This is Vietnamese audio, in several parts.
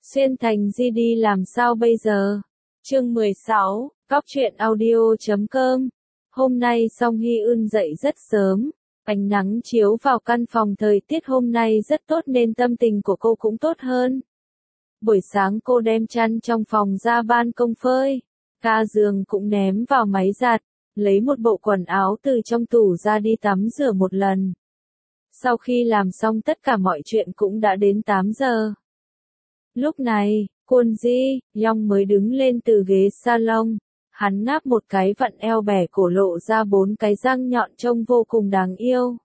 Xuyên Thành GD làm sao bây giờ? Chương 16, Cóc truyện audio.com. Hôm nay Song Hy Eun dậy rất sớm, ánh nắng chiếu vào căn phòng, thời tiết hôm nay rất tốt nên tâm tình của cô cũng tốt hơn. Buổi sáng cô đem chăn trong phòng ra ban công phơi, ga giường cũng ném vào máy giặt, lấy một bộ quần áo từ trong tủ ra đi tắm rửa một lần. Sau khi làm xong tất cả mọi chuyện cũng đã đến 8 giờ. Lúc này, Kwon Ji Young mới đứng lên từ ghế salon, hắn ngáp một cái vặn eo bẻ cổ lộ ra 4 cái răng nhọn trông vô cùng đáng yêu.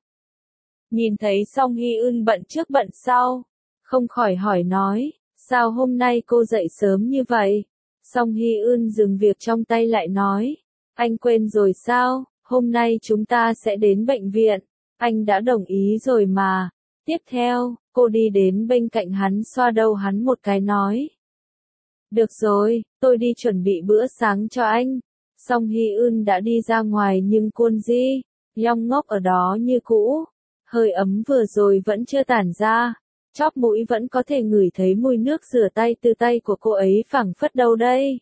Nhìn thấy Song Hy Eun bận trước bận sau, không khỏi hỏi nói, sao hôm nay cô dậy sớm như vậy? Song Hy Eun dừng việc trong tay lại nói, anh quên rồi sao, hôm nay chúng ta sẽ đến bệnh viện, anh đã đồng ý rồi mà. Tiếp theo, cô đi đến bên cạnh hắn xoa đầu hắn một cái nói. Được rồi, tôi đi chuẩn bị bữa sáng cho anh. Song Hy Eun đã đi ra ngoài nhưng Kwon Ji Young ngốc ở đó như cũ. Hơi ấm vừa rồi vẫn chưa tản ra. Chóp mũi vẫn có thể ngửi thấy mùi nước rửa tay từ tay của cô ấy phảng phất đâu đây.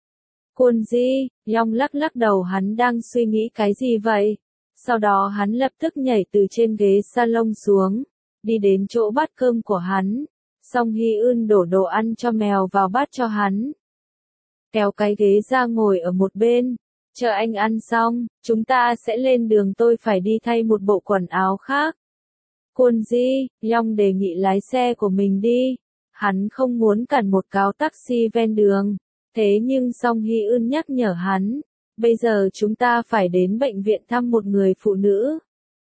Kwon Ji Young lắc lắc đầu, hắn đang suy nghĩ cái gì vậy? Sau đó hắn lập tức nhảy từ trên ghế salon xuống, đi đến chỗ bát cơm của hắn. Song Hy Eun đổ đồ ăn cho mèo vào bát cho hắn. Kéo cái ghế ra ngồi ở một bên. Chờ anh ăn xong, chúng ta sẽ lên đường, tôi phải đi thay một bộ quần áo khác. Kwon Ji Young đề nghị lái xe của mình đi. Hắn không muốn cản một cáo taxi ven đường. Thế nhưng Song Hy Eun nhắc nhở hắn. Bây giờ chúng ta phải đến bệnh viện thăm một người phụ nữ.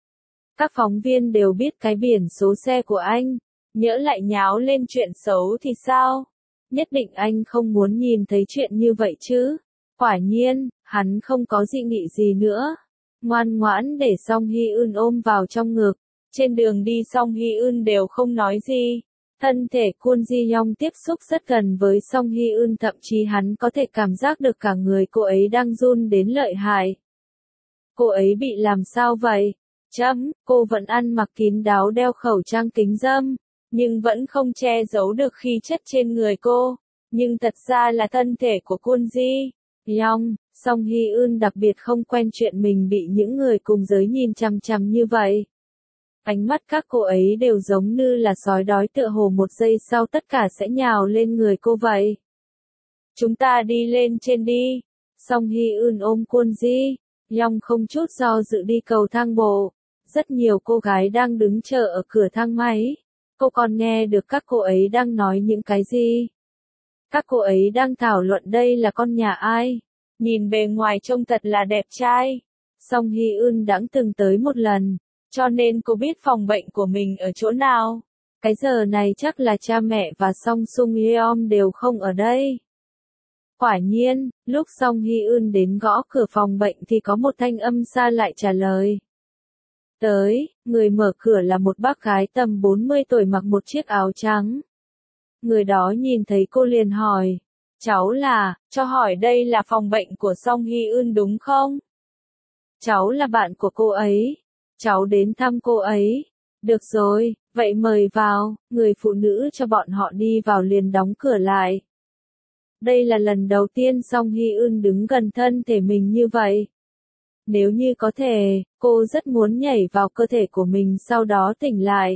Các phóng viên đều biết cái biển số xe của anh. Nhỡ lại nháo lên chuyện xấu thì sao? Nhất định anh không muốn nhìn thấy chuyện như vậy chứ. Quả nhiên, hắn không có dị nghị gì nữa. Ngoan ngoãn để Song Hy Eun ôm vào trong ngực. Trên đường đi Song Hy Eun đều không nói gì. Thân thể Kwon Ji Young tiếp xúc rất gần với Song Hy Eun, thậm chí hắn có thể cảm giác được cả người cô ấy đang run đến lợi hại. Cô ấy bị làm sao vậy? Cô vẫn ăn mặc kín đáo, đeo khẩu trang kính râm, nhưng vẫn không che giấu được khí chất trên người cô. Nhưng thật ra là thân thể của Kwon Ji Young, Song Hy Eun đặc biệt không quen chuyện mình bị những người cùng giới nhìn chằm chằm như vậy. Ánh mắt các cô ấy đều giống như là sói đói, tựa hồ một giây sau tất cả sẽ nhào lên người cô vậy. Chúng ta đi lên trên đi. Song Hy Eun ôm Kwon Ji Young không chút do dự đi cầu thang bộ. Rất nhiều cô gái đang đứng chờ ở cửa thang máy. Cô còn nghe được các cô ấy đang nói những cái gì. Các cô ấy đang thảo luận đây là con nhà ai. Nhìn bề ngoài trông thật là đẹp trai. Song Hy Eun đã từng tới một lần, cho nên cô biết phòng bệnh của mình ở chỗ nào. Cái giờ này chắc là cha mẹ và Song Sung Yeom đều không ở đây. Quả nhiên, lúc Song Hy Eun đến gõ cửa phòng bệnh thì có một thanh âm xa lại trả lời. Tới, người mở cửa là một bác gái tầm 40 tuổi mặc một chiếc áo trắng. Người đó nhìn thấy cô liền hỏi, cháu là, cho hỏi đây là phòng bệnh của Song Hy Eun đúng không? Cháu là bạn của cô ấy. Cháu đến thăm cô ấy. Được rồi, vậy mời vào. Người phụ nữ cho bọn họ đi vào liền đóng cửa lại. Đây là lần đầu tiên Song Hy Eun đứng gần thân thể mình như vậy. Nếu như có thể, cô rất muốn nhảy vào cơ thể của mình sau đó tỉnh lại.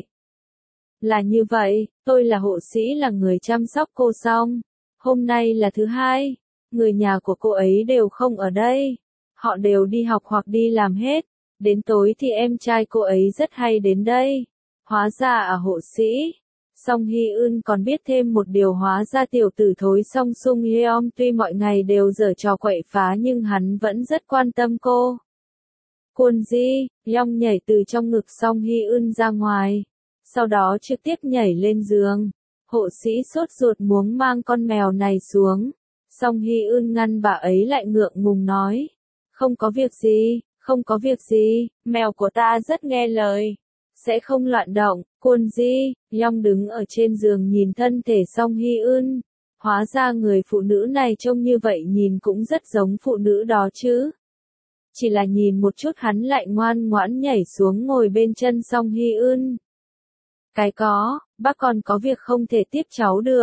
Là như vậy, tôi là hộ sĩ, là người chăm sóc cô Song. Hôm nay là thứ hai, người nhà của cô ấy đều không ở đây. Họ đều đi học hoặc đi làm hết. Đến tối thì em trai cô ấy rất hay đến đây. Hóa ra à, hộ sĩ. Song Hy Eun còn biết thêm một điều, hóa ra tiểu tử thối Song Sung Yeom tuy mọi ngày đều giở trò quậy phá nhưng hắn vẫn rất quan tâm cô. Kwon Ji Young nhảy từ trong ngực Song Hy Eun ra ngoài, sau đó trực tiếp nhảy lên giường. Hộ sĩ sốt ruột muốn mang con mèo này xuống. Song Hy Eun ngăn bà ấy lại, ngượng ngùng nói. Không có việc gì, không có việc gì, mèo của ta rất nghe lời. Sẽ không loạn động. Kwon Ji Young đứng ở trên giường nhìn thân thể Song Hy Eun. Hóa ra người phụ nữ này trông như vậy nhìn cũng rất giống phụ nữ đó chứ. Chỉ là nhìn một chút hắn lại ngoan ngoãn nhảy xuống ngồi bên chân Song Hy Eun. Bác còn có việc không thể tiếp cháu được.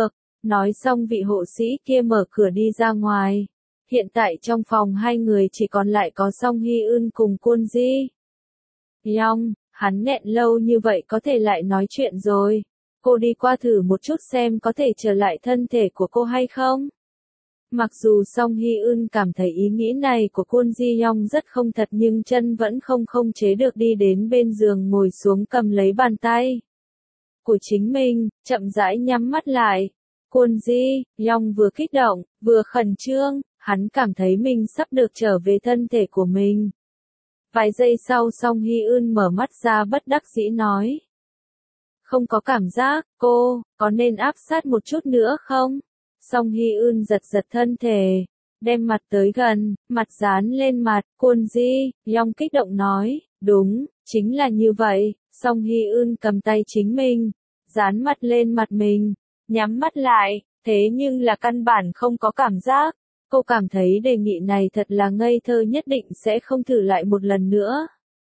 Nói xong vị hộ sĩ kia mở cửa đi ra ngoài. Hiện tại trong phòng hai người chỉ còn lại có Song Hy Ưn cùng Kwon Ji Young, hắn nghẹn lâu như vậy có thể lại nói chuyện rồi. Cô đi qua thử một chút xem có thể trở lại thân thể của cô hay không. Mặc dù Song Hy Ưn cảm thấy ý nghĩ này của Kwon Ji Young rất không thật nhưng chân vẫn không chế được đi đến bên giường ngồi xuống cầm lấy bàn tay của chính mình, chậm rãi nhắm mắt lại. Kwon Ji Young vừa kích động, vừa khẩn trương, hắn cảm thấy mình sắp được trở về thân thể của mình. Vài giây sau Song Hy Ưn mở mắt ra bất đắc dĩ nói. Không có cảm giác, cô, có nên áp sát một chút nữa không? Song Hy Ưn giật thân thể, đem mặt tới gần, mặt dán lên mặt, Kwon Ji Young kích động nói, đúng, chính là như vậy. Song Hy Ưn cầm tay chính mình, dán mặt lên mặt mình, nhắm mắt lại, thế nhưng là căn bản không có cảm giác. Cô cảm thấy đề nghị này thật là ngây thơ, nhất định sẽ không thử lại một lần nữa.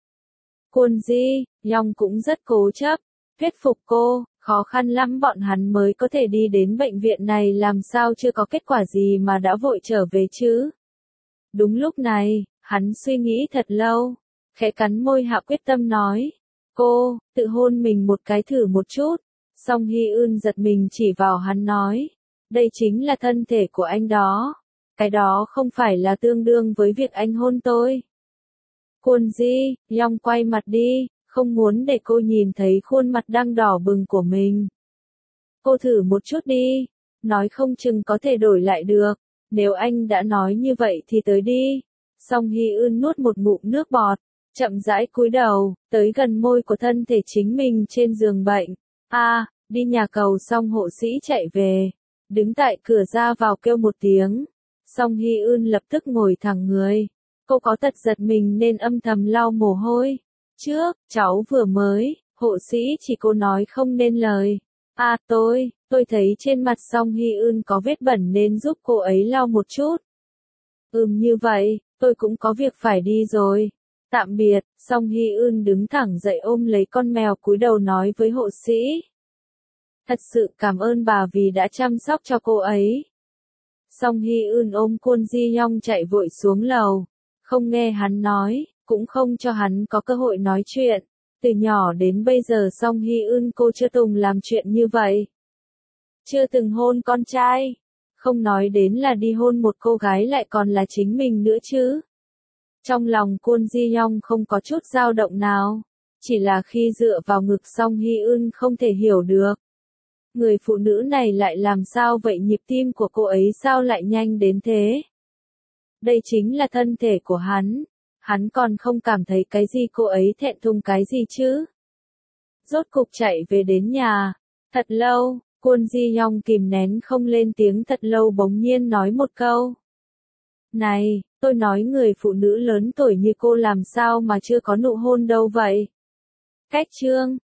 Kwon Ji Young cũng rất cố chấp, thuyết phục cô, khó khăn lắm bọn hắn mới có thể đi đến bệnh viện này, làm sao chưa có kết quả gì mà đã vội trở về chứ. Đúng lúc này, hắn suy nghĩ thật lâu, khẽ cắn môi hạ quyết tâm nói, cô, tự hôn mình một cái thử một chút. Song Hy Ưn giật mình chỉ vào hắn nói, đây chính là thân thể của anh đó. Cái đó không phải là tương đương với việc anh hôn tôi. Kwon Ji Young quay mặt đi, không muốn để cô nhìn thấy khuôn mặt đang đỏ bừng của mình. Cô thử một chút đi, nói không chừng có thể đổi lại được. Nếu anh đã nói như vậy thì tới đi. Song Hy Ưn nuốt một ngụm nước bọt, chậm rãi cúi đầu, tới gần môi của thân thể chính mình trên giường bệnh. Đi nhà cầu xong hộ sĩ chạy về, đứng tại cửa ra vào kêu một tiếng. Song Hy Ưn lập tức ngồi thẳng người. Cô có tật giật mình nên âm thầm lau mồ hôi. Trước, cháu vừa mới, hộ sĩ chỉ cô nói không nên lời. Tôi thấy trên mặt Song Hy Ưn có vết bẩn nên giúp cô ấy lau một chút. Như vậy, tôi cũng có việc phải đi rồi. Tạm biệt. Song Hy Ưn đứng thẳng dậy ôm lấy con mèo cúi đầu nói với hộ sĩ. Thật sự cảm ơn bà vì đã chăm sóc cho cô ấy. Song Hy Ưn ôm Kwon Ji Young chạy vội xuống lầu, không nghe hắn nói, cũng không cho hắn có cơ hội nói chuyện. Từ nhỏ đến bây giờ Song Hy Ưn cô chưa từng làm chuyện như vậy. Chưa từng hôn con trai, không nói đến là đi hôn một cô gái lại còn là chính mình nữa chứ. Trong lòng Kwon Ji Young không có chút dao động nào, chỉ là khi dựa vào ngực Song Hy Ưn không thể hiểu được. Người phụ nữ này lại làm sao vậy, nhịp tim của cô ấy sao lại nhanh đến thế? Đây chính là thân thể của hắn còn không cảm thấy cái gì, cô ấy thẹn thùng cái gì chứ? Rốt cục chạy về đến nhà, thật lâu, Kwon Ji Young kìm nén không lên tiếng thật lâu bỗng nhiên nói một câu. Này, tôi nói người phụ nữ lớn tuổi như cô làm sao mà chưa có nụ hôn đâu vậy? Cách chương